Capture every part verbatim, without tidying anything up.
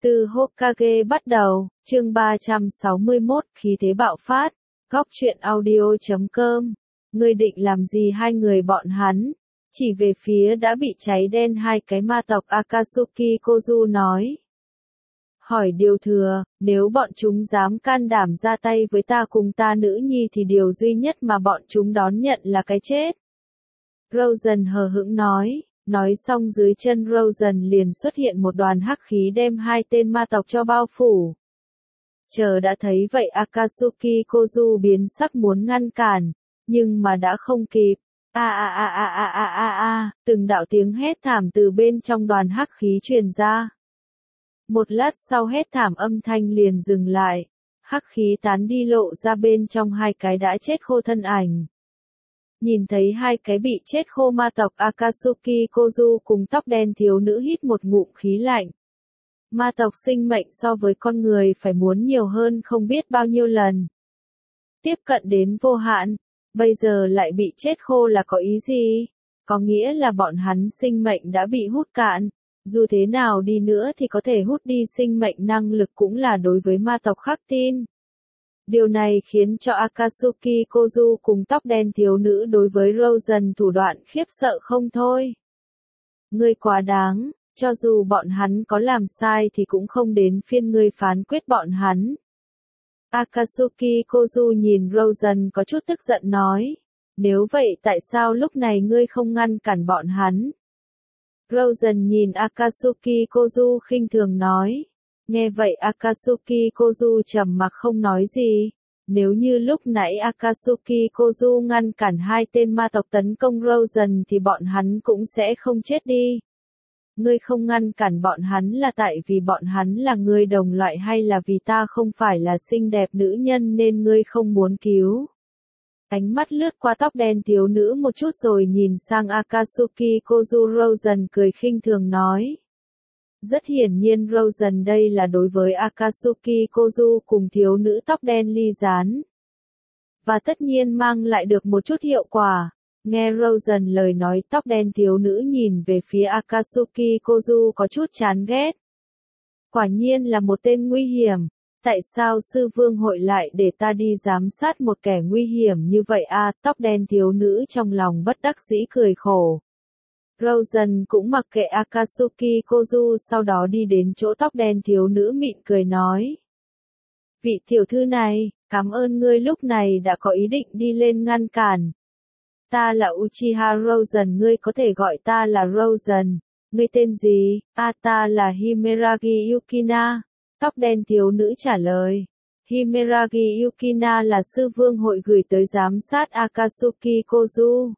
Từ Hokage bắt đầu, chương ba trăm sáu mươi mốt, khí thế bạo phát, góc truyện audio chấm com. Ngươi định làm gì hai người bọn hắn? Chỉ về phía đã bị cháy đen hai cái ma tộc Akatsuki Kozu nói. Hỏi điều thừa, nếu bọn chúng dám can đảm ra tay với ta cùng ta nữ nhi thì điều duy nhất mà bọn chúng đón nhận là cái chết. Rosen hờ hững nói. Nói xong dưới chân Rosen liền xuất hiện một đoàn hắc khí đem hai tên ma tộc cho bao phủ. Chờ đã thấy vậy Akatsuki Kozu biến sắc muốn ngăn cản, nhưng mà đã không kịp. A a a a a a a a, từng đạo tiếng hét thảm từ bên trong đoàn hắc khí truyền ra. Một lát sau hét thảm âm thanh liền dừng lại, hắc khí tán đi lộ ra bên trong hai cái đã chết khô thân ảnh. Nhìn thấy hai cái bị chết khô ma tộc Akatsuki Kozu cùng tóc đen thiếu nữ hít một ngụm khí lạnh. Ma tộc sinh mệnh so với con người phải muốn nhiều hơn không biết bao nhiêu lần. Tiếp cận đến vô hạn, bây giờ lại bị chết khô là có ý gì? Có nghĩa là bọn hắn sinh mệnh đã bị hút cạn. Dù thế nào đi nữa thì có thể hút đi sinh mệnh năng lực cũng là đối với ma tộc khắc tin. Điều này khiến cho Akatsuki Kozu cùng tóc đen thiếu nữ đối với Rosen thủ đoạn khiếp sợ không thôi. Ngươi quá đáng, cho dù bọn hắn có làm sai thì cũng không đến phiên ngươi phán quyết bọn hắn. Akatsuki Kozu nhìn Rosen có chút tức giận nói, nếu vậy tại sao lúc này ngươi không ngăn cản bọn hắn? Rosen nhìn Akatsuki Kozu khinh thường nói. Nghe vậy Akatsuki Kozu trầm mặc không nói gì. Nếu như lúc nãy Akatsuki Kozu ngăn cản hai tên ma tộc tấn công Rosen thì bọn hắn cũng sẽ không chết đi. Ngươi không ngăn cản bọn hắn là tại vì bọn hắn là người đồng loại hay là vì ta không phải là xinh đẹp nữ nhân nên ngươi không muốn cứu? Ánh mắt lướt qua tóc đen thiếu nữ một chút rồi nhìn sang Akatsuki Kozu. Rosen cười khinh thường nói. Rất hiển nhiên Rosen đây là đối với Akatsuki Kozu cùng thiếu nữ tóc đen ly gián. Và tất nhiên mang lại được một chút hiệu quả. Nghe Rosen lời nói tóc đen thiếu nữ nhìn về phía Akatsuki Kozu có chút chán ghét. Quả nhiên là một tên nguy hiểm. Tại sao sư vương hội lại để ta đi giám sát một kẻ nguy hiểm như vậy a? À, tóc đen thiếu nữ trong lòng bất đắc dĩ cười khổ. Rosen cũng mặc kệ Akatsuki Kozu sau đó đi đến chỗ tóc đen thiếu nữ mỉm cười nói. Vị tiểu thư này, cảm ơn ngươi lúc này đã có ý định đi lên ngăn cản. Ta là Uchiha Rosen, ngươi có thể gọi ta là Rosen. Ngươi tên gì? À, ta là Himeragi Yukina. Tóc đen thiếu nữ trả lời. Himeragi Yukina là sư vương hội gửi tới giám sát Akatsuki Kozu.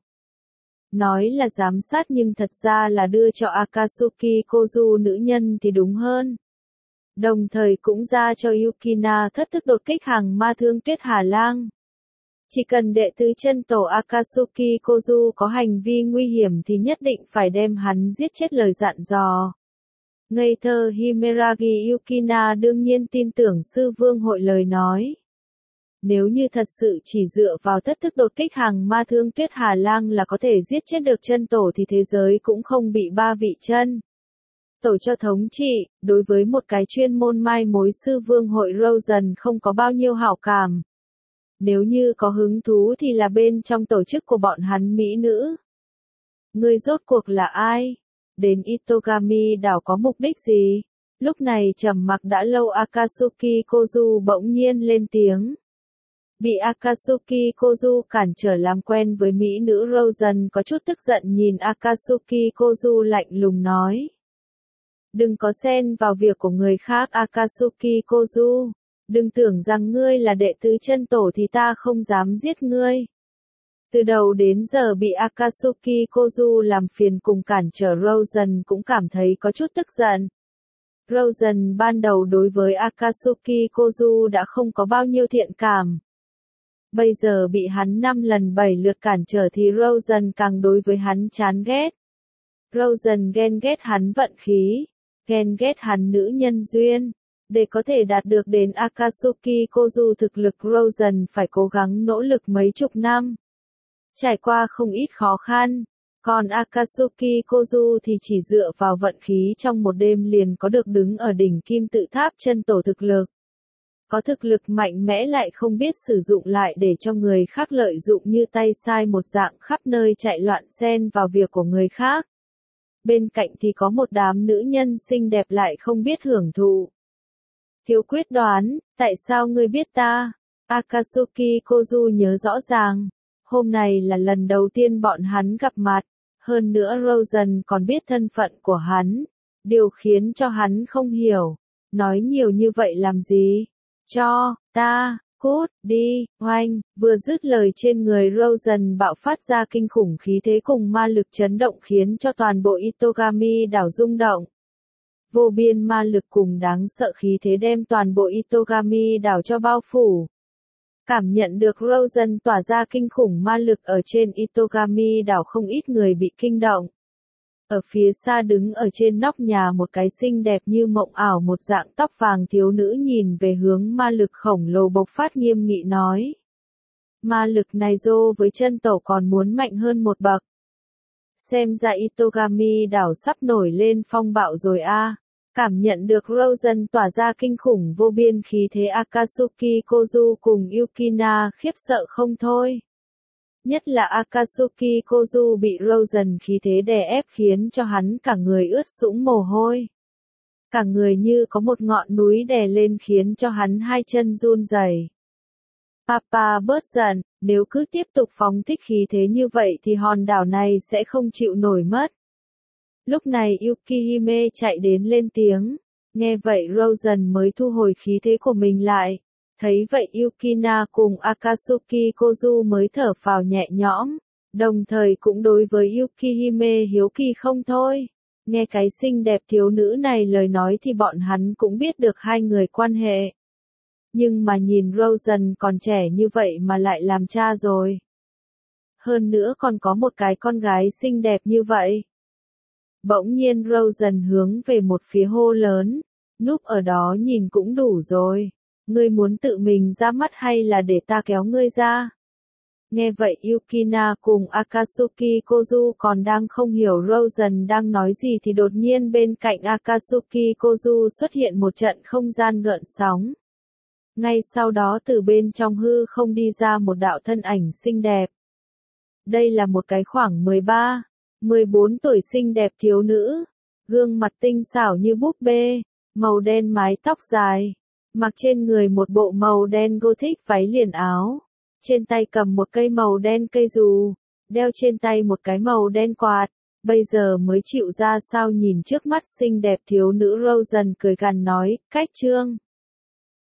Nói là giám sát nhưng thật ra là đưa cho Akatsuki Kozu nữ nhân thì đúng hơn. Đồng thời cũng ra cho Yukina thất thức đột kích hàng ma thương tuyết Hà Lang. Chỉ cần đệ tứ chân tổ Akatsuki Kozu có hành vi nguy hiểm thì nhất định phải đem hắn giết chết lời dặn dò. Ngây thơ Himeragi Yukina đương nhiên tin tưởng sư vương hội lời nói. Nếu như thật sự chỉ dựa vào thất thức đột kích hàng ma thương tuyết Hà Lang là có thể giết chết được chân tổ thì thế giới cũng không bị ba vị chân tổ cho thống trị. Đối với một cái chuyên môn mai mối sư vương hội Rosen không có bao nhiêu hảo cảm. Nếu như có hứng thú thì là bên trong tổ chức của bọn hắn mỹ nữ. Ngươi rốt cuộc là ai? Đến Itogami đảo có mục đích gì? Lúc này trầm mặc đã lâu Akatsuki Kozu bỗng nhiên lên tiếng. Bị Akatsuki Kozu cản trở làm quen với mỹ nữ Rosen có chút tức giận nhìn Akatsuki Kozu lạnh lùng nói. Đừng có xen vào việc của người khác Akatsuki Kozu. Đừng tưởng rằng ngươi là đệ tứ chân tổ thì ta không dám giết ngươi. Từ đầu đến giờ bị Akatsuki Kozu làm phiền cùng cản trở Rosen cũng cảm thấy có chút tức giận. Rosen ban đầu đối với Akatsuki Kozu đã không có bao nhiêu thiện cảm. Bây giờ bị hắn năm lần bảy lượt cản trở thì Rosen càng đối với hắn chán ghét. Rosen ghen ghét hắn vận khí, ghen ghét hắn nữ nhân duyên. Để có thể đạt được đến Akatsuki Kozu thực lực Rosen phải cố gắng nỗ lực mấy chục năm. Trải qua không ít khó khăn, Còn Akatsuki Kozu thì chỉ dựa vào vận khí trong một đêm liền có được đứng ở đỉnh kim tự tháp chân tổ thực lực. Có thực lực mạnh mẽ lại không biết sử dụng lại để cho người khác lợi dụng như tay sai một dạng khắp nơi chạy loạn xen vào việc của người khác. Bên cạnh thì có một đám nữ nhân xinh đẹp lại không biết hưởng thụ. Thiếu quyết đoán, tại sao ngươi biết ta? Akatsuki Kozu nhớ rõ ràng, hôm này là lần đầu tiên bọn hắn gặp mặt, hơn nữa Rosen còn biết thân phận của hắn, điều khiến cho hắn không hiểu, nói nhiều như vậy làm gì? Cho, ta, cút, đi, oanh, vừa dứt lời trên người Rosen bạo phát ra kinh khủng khí thế cùng ma lực chấn động khiến cho toàn bộ Itogami đảo rung động. Vô biên ma lực cùng đáng sợ khí thế đem toàn bộ Itogami đảo cho bao phủ. Cảm nhận được Rosen tỏa ra kinh khủng ma lực ở trên Itogami đảo không ít người bị kinh động. Ở phía xa đứng ở trên nóc nhà một cái xinh đẹp như mộng ảo một dạng tóc vàng thiếu nữ nhìn về hướng ma lực khổng lồ bộc phát nghiêm nghị nói. Ma lực này dô với chân tổ còn muốn mạnh hơn một bậc. Xem ra Itogami đảo sắp nổi lên phong bạo rồi a. Cảm nhận được Rosen tỏa ra kinh khủng vô biên khí thế Akatsuki Kozu cùng Yukina khiếp sợ không thôi. Nhất là Akatsuki Kozu bị Rosen khí thế đè ép khiến cho hắn cả người ướt sũng mồ hôi. Cả người như có một ngọn núi đè lên khiến cho hắn hai chân run rẩy. Papa bớt giận, nếu cứ tiếp tục phóng thích khí thế như vậy thì hòn đảo này sẽ không chịu nổi mất. Lúc này Yukihime chạy đến lên tiếng, nghe vậy Rosen mới thu hồi khí thế của mình lại. Thấy vậy Yukina cùng Akatsuki Kozu mới thở phào nhẹ nhõm, đồng thời cũng đối với Yukihime hiếu kỳ không thôi. Nghe cái xinh đẹp thiếu nữ này lời nói thì bọn hắn cũng biết được hai người quan hệ. Nhưng mà nhìn Rosen còn trẻ như vậy mà lại làm cha rồi. Hơn nữa còn có một cái con gái xinh đẹp như vậy. Bỗng nhiên Rosen hướng về một phía hô lớn, núp ở đó nhìn cũng đủ rồi. Ngươi muốn tự mình ra mắt hay là để ta kéo ngươi ra? Nghe vậy Yukina cùng Akatsuki Kozu còn đang không hiểu Rosen đang nói gì thì đột nhiên bên cạnh Akatsuki Kozu xuất hiện một trận không gian gợn sóng. Ngay sau đó từ bên trong hư không đi ra một đạo thân ảnh xinh đẹp. Đây là một cái khoảng mười ba, mười bốn tuổi xinh đẹp thiếu nữ, gương mặt tinh xảo như búp bê, màu đen mái tóc dài. Mặc trên người một bộ màu đen gothic váy liền áo, trên tay cầm một cây màu đen cây dù, đeo trên tay một cái màu đen quạt, bây giờ mới chịu ra sao nhìn trước mắt xinh đẹp thiếu nữ Rosen cười gằn nói, cách trương.